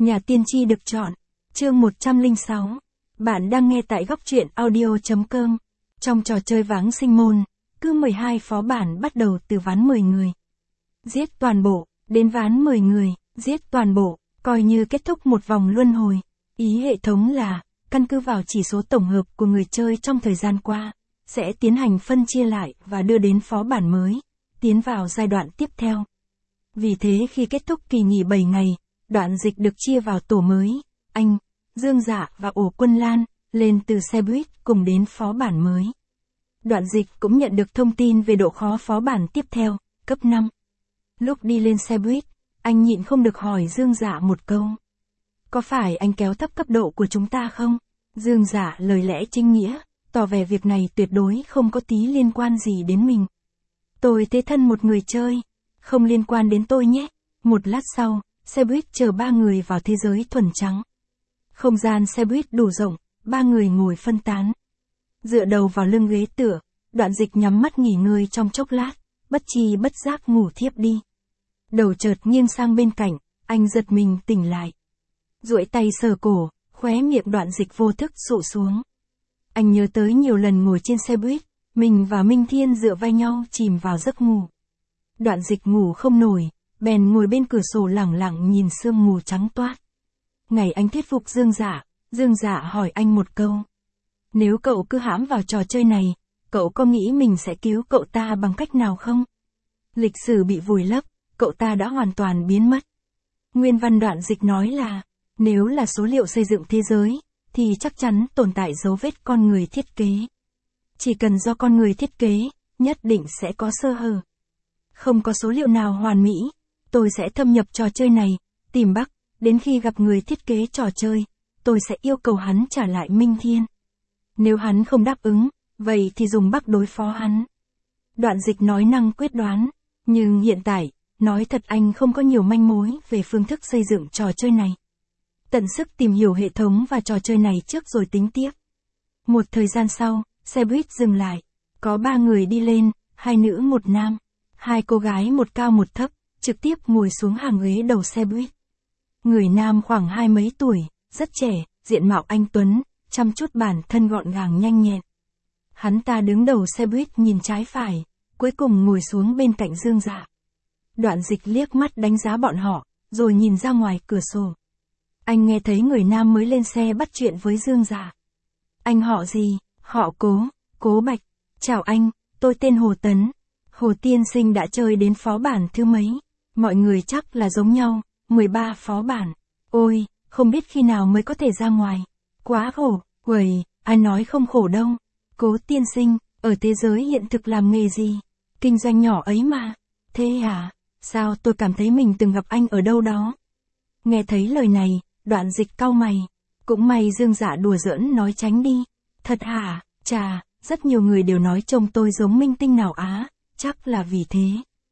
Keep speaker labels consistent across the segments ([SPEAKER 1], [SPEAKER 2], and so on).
[SPEAKER 1] Nhà tiên tri được chọn. Chương 106. Bạn đang nghe tại góc truyện audio.com. Trong trò chơi váng sinh môn, cứ 12 phó bản bắt đầu từ ván 10 người. Giết toàn bộ, đến ván 10 người, giết toàn bộ, coi như kết thúc một vòng luân hồi. Ý hệ thống là, căn cứ vào chỉ số tổng hợp của người chơi trong thời gian qua, sẽ tiến hành phân chia lại và đưa đến phó bản mới, tiến vào giai đoạn tiếp theo. Vì thế khi kết thúc kỳ nghỉ 7 ngày, Đoạn Dịch được chia vào tổ mới, anh, Dương Dạ và Ổ Quân Lan, lên từ xe buýt cùng đến phó bản mới. Đoạn Dịch cũng nhận được thông tin về độ khó phó bản tiếp theo, cấp 5. Lúc đi lên xe buýt, anh nhịn không được hỏi Dương Dạ một câu. Có phải anh kéo thấp cấp độ của chúng ta không? Dương Dạ lời lẽ chính nghĩa, tỏ vẻ việc này tuyệt đối không có tí liên quan gì đến mình. Tôi thế thân một người chơi, không liên quan đến tôi nhé. Một lát sau, xe buýt chở 3 người vào thế giới thuần trắng. Không gian xe buýt đủ rộng, 3 người ngồi phân tán. Dựa đầu vào lưng ghế tựa, Đoạn Dịch nhắm mắt nghỉ ngơi trong chốc lát, bất chi bất giác ngủ thiếp đi. Đầu chợt nghiêng sang bên cạnh, anh giật mình tỉnh lại. Duỗi tay sờ cổ, khóe miệng Đoạn Dịch vô thức sụ xuống. Anh nhớ tới nhiều lần ngồi trên xe buýt, mình và Minh Thiên dựa vai nhau chìm vào giấc ngủ. Đoạn Dịch ngủ không nổi, bèn ngồi bên cửa sổ lẳng lặng nhìn sương mù trắng toát. Ngày anh thuyết phục Dương Dạ hỏi anh một câu. Nếu cậu cứ hãm vào trò chơi này, cậu có nghĩ mình sẽ cứu cậu ta bằng cách nào không? Lịch sử bị vùi lấp, cậu ta đã hoàn toàn biến mất. Nguyên văn Đoạn Dịch nói là, nếu là số liệu xây dựng thế giới, thì chắc chắn tồn tại dấu vết con người thiết kế. Chỉ cần do con người thiết kế, nhất định sẽ có sơ hở. Không có số liệu nào hoàn mỹ, tôi sẽ thâm nhập trò chơi này, tìm bug, đến khi gặp người thiết kế trò chơi, tôi sẽ yêu cầu hắn trả lại Minh Thiên. Nếu hắn không đáp ứng, vậy thì dùng bug đối phó hắn. Đoạn Dịch nói năng quyết đoán, nhưng hiện tại, nói thật anh không có nhiều manh mối về phương thức xây dựng trò chơi này. Tận sức tìm hiểu hệ thống và trò chơi này trước rồi tính tiếp. Một thời gian sau, xe buýt dừng lại, có 3 người đi lên, 2 nữ 1 nam. 2 cô gái một cao một thấp, trực tiếp ngồi xuống hàng ghế đầu xe buýt. Người nam khoảng 20 mấy tuổi, rất trẻ, diện mạo anh tuấn, chăm chút bản thân gọn gàng nhanh nhẹn. Hắn ta đứng đầu xe buýt nhìn trái phải, cuối cùng ngồi xuống bên cạnh Dương Dạ. Đoạn Dịch liếc mắt đánh giá bọn họ, rồi nhìn ra ngoài cửa sổ. Anh nghe thấy người nam mới lên xe bắt chuyện với Dương Dạ. Anh họ gì? Họ Cố Bạch. Chào anh, tôi tên Hồ Tấn. Hồ tiên sinh đã chơi đến phó bản thứ mấy? Mọi người chắc là giống nhau, 13 phó bản. Ôi, không biết khi nào mới có thể ra ngoài. Quá khổ, uầy, ai nói không khổ đâu. Cố tiên sinh, ở thế giới hiện thực làm nghề gì? Kinh doanh nhỏ ấy mà. Thế hả? Sao tôi cảm thấy mình từng gặp anh ở đâu đó? Nghe thấy lời này, Đoạn Dịch cau mày. Cũng may Dương Dạ đùa giỡn nói tránh đi. Thật hả? Chà, rất nhiều người đều nói trông tôi giống minh tinh nào á. Chắc là vì thế.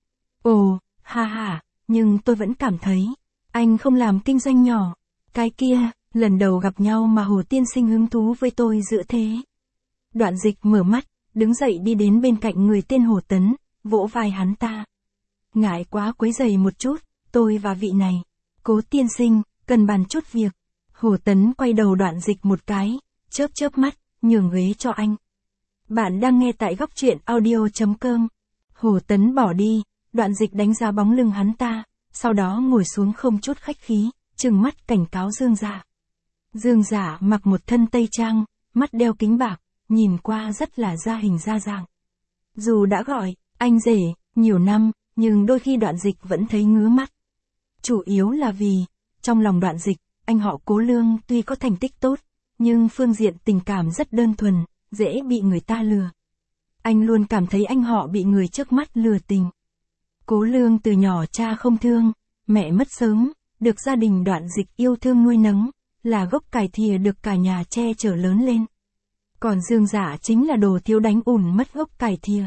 [SPEAKER 1] Ồ, ha, nhưng tôi vẫn cảm thấy, anh không làm kinh doanh nhỏ. Cái kia, lần đầu gặp nhau mà Hồ tiên sinh hứng thú với tôi dữ thế. Đoạn Dịch mở mắt, đứng dậy đi đến bên cạnh người tên Hồ Tấn, vỗ vai hắn ta. Ngại quá quấy rầy một chút, tôi và vị này. Cố tiên sinh, cần bàn chút việc. Hồ Tấn quay đầu Đoạn Dịch một cái, chớp mắt, nhường ghế cho anh. Bạn đang nghe tại góc truyện audio.com. Hồ Tấn bỏ đi, Đoạn Dịch đánh giá bóng lưng hắn ta, sau đó ngồi xuống không chút khách khí, trừng mắt cảnh cáo Dương Dạ. Dương Dạ mặc một thân tây trang, mắt đeo kính bạc, nhìn qua rất là ra hình ra dạng. Dù đã gọi anh rể nhiều năm, nhưng đôi khi Đoạn Dịch vẫn thấy ngứa mắt. Chủ yếu là vì, trong lòng Đoạn Dịch, anh họ Cố Lương tuy có thành tích tốt, nhưng phương diện tình cảm rất đơn thuần, dễ bị người ta lừa. Anh luôn cảm thấy anh họ bị người trước mắt lừa tình. Cố Lương từ nhỏ cha không thương, mẹ mất sớm, được gia đình Đoạn Dịch yêu thương nuôi nấng, là gốc cải thìa được cả nhà che chở lớn lên. Còn Dương Dạ chính là đồ thiếu đánh ủn mất gốc cải thìa.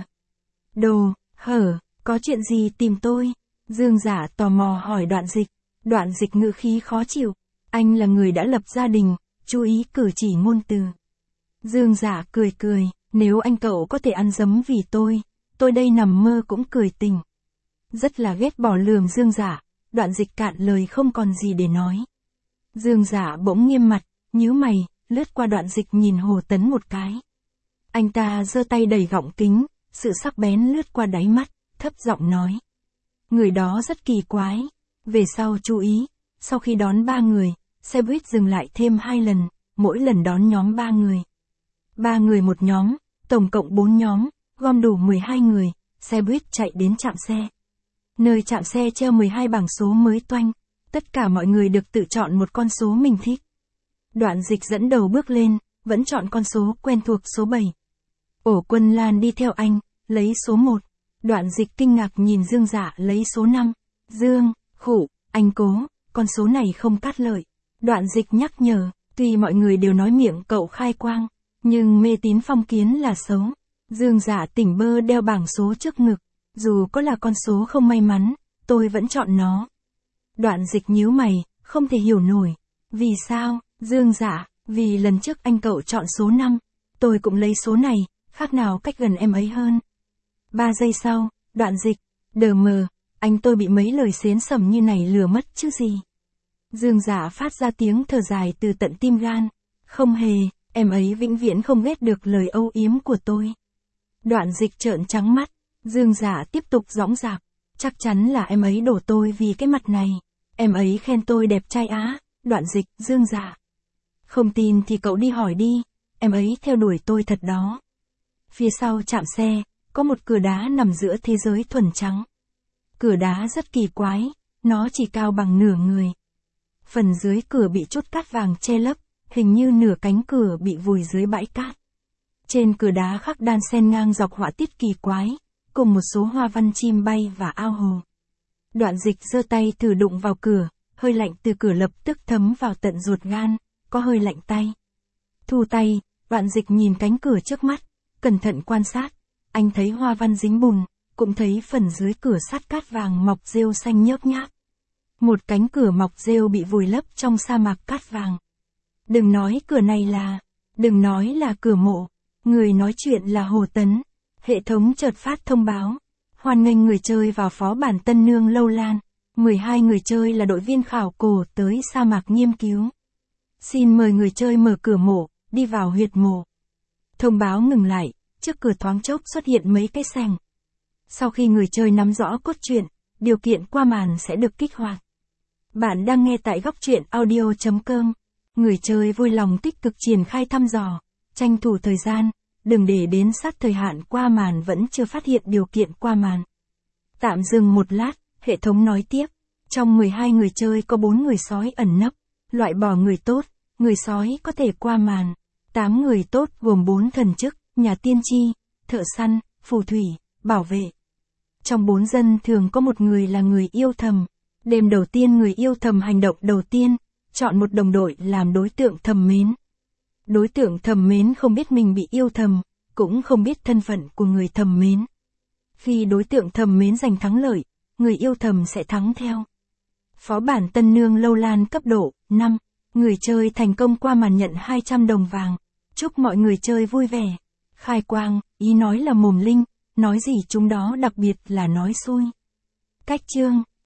[SPEAKER 1] Có chuyện gì tìm tôi? Dương Dạ tò mò hỏi Đoạn Dịch. Đoạn Dịch ngữ khí khó chịu. Anh là người đã lập gia đình, chú ý cử chỉ ngôn từ. Dương Dạ cười, nếu anh cậu có thể ăn dấm vì tôi đây nằm mơ cũng cười tình. Rất là ghét bỏ lườm Dương Dạ, Đoạn Dịch cạn lời không còn gì để nói. Dương Dạ bỗng nghiêm mặt, nhíu mày, lướt qua Đoạn Dịch nhìn Hồ Tấn một cái. Anh ta giơ tay đẩy gọng kính, sự sắc bén lướt qua đáy mắt, thấp giọng nói. Người đó rất kỳ quái. Về sau chú ý, sau khi đón 3 người, xe buýt dừng lại thêm 2 lần, mỗi lần đón nhóm 3 người. 3 người một nhóm, tổng cộng 4 nhóm, gom đủ 12 người, xe buýt chạy đến trạm xe. Nơi trạm xe treo 12 bảng số mới toanh, tất cả mọi người được tự chọn một con số mình thích. Đoạn Dịch dẫn đầu bước lên, vẫn chọn con số quen thuộc số 7. Ổ Quân Lan đi theo anh, lấy số 1. Đoạn Dịch kinh ngạc nhìn Dương Dạ lấy số 5. Dương, khụ, anh cố, con số này không cát lợi. Đoạn Dịch nhắc nhở, tuy mọi người đều nói miệng cậu khai quang, nhưng mê tín phong kiến là xấu. Dương Dạ tỉnh bơ đeo bảng số trước ngực, dù có là con số không may mắn, tôi vẫn chọn nó. Đoạn Dịch nhíu mày, không thể hiểu nổi. Vì sao, Dương Dạ, vì lần trước anh cậu chọn số 5, tôi cũng lấy số này, khác nào cách gần em ấy hơn. 3 giây sau, Đoạn Dịch, đờ mờ, anh tôi bị mấy lời xến sẩm như này lừa mất chứ gì. Dương Dạ phát ra tiếng thở dài từ tận tim gan. Không hề, em ấy vĩnh viễn không ghét được lời âu yếm của tôi. Đoạn Dịch trợn trắng mắt, Dương Dạ tiếp tục dõng dạc. Chắc chắn là em ấy đổ tôi vì cái mặt này. Em ấy khen tôi đẹp trai á. Đoạn Dịch, Dương Dạ. Không tin thì cậu đi hỏi đi, em ấy theo đuổi tôi thật đó. Phía sau trạm xe, có một cửa đá nằm giữa thế giới thuần trắng. Cửa đá rất kỳ quái, nó chỉ cao bằng nửa người. Phần dưới cửa bị chút cát vàng che lấp, hình như nửa cánh cửa bị vùi dưới bãi cát. Trên cửa đá khắc đan xen ngang dọc họa tiết kỳ quái, cùng một số hoa văn chim bay và ao hồ. Đoạn Dịch giơ tay thử đụng vào cửa, hơi lạnh từ cửa lập tức thấm vào tận ruột gan, có hơi lạnh tay. Thu tay, Đoạn Dịch nhìn cánh cửa trước mắt, cẩn thận quan sát, anh thấy hoa văn dính bùn, cũng thấy phần dưới cửa sắt cát vàng mọc rêu xanh nhớp nháp. Một cánh cửa mọc rêu bị vùi lấp trong sa mạc cát vàng. Đừng nói cửa này là, đừng nói là cửa mộ, người nói chuyện là Hồ Tấn. Hệ thống chợt phát thông báo, hoan nghênh người chơi vào phó bản Tân Nương Lâu Lan. 12 người chơi là đội viên khảo cổ tới sa mạc nghiên cứu. Xin mời người chơi mở cửa mộ, đi vào huyệt mộ. Thông báo ngừng lại, trước cửa thoáng chốc xuất hiện mấy cái sành. Sau khi người chơi nắm rõ cốt truyện, điều kiện qua màn sẽ được kích hoạt. Bạn đang nghe tại góc truyện audio.com. Người chơi vui lòng tích cực triển khai thăm dò, tranh thủ thời gian, đừng để đến sát thời hạn qua màn vẫn chưa phát hiện điều kiện qua màn. Tạm dừng một lát, hệ thống nói tiếp. Trong 12 người chơi có 4 người sói ẩn nấp, loại bỏ người tốt, người sói có thể qua màn. 8 người tốt gồm 4 thần chức, nhà tiên tri, thợ săn, phù thủy, bảo vệ. Trong 4 dân thường có một người là người yêu thầm. Đêm đầu tiên người yêu thầm hành động đầu tiên, chọn một đồng đội làm đối tượng thầm mến. Đối tượng thầm mến không biết mình bị yêu thầm, cũng không biết thân phận của người thầm mến. Khi đối tượng thầm mến giành thắng lợi, người yêu thầm sẽ thắng theo. Phó bản Tân Nương Lâu Lan cấp độ 5, người chơi thành công qua màn nhận 200 đồng vàng. Chúc mọi người chơi vui vẻ. Khai quang, ý nói là mồm linh, nói gì chúng đó đặc biệt là nói xui. Cách chương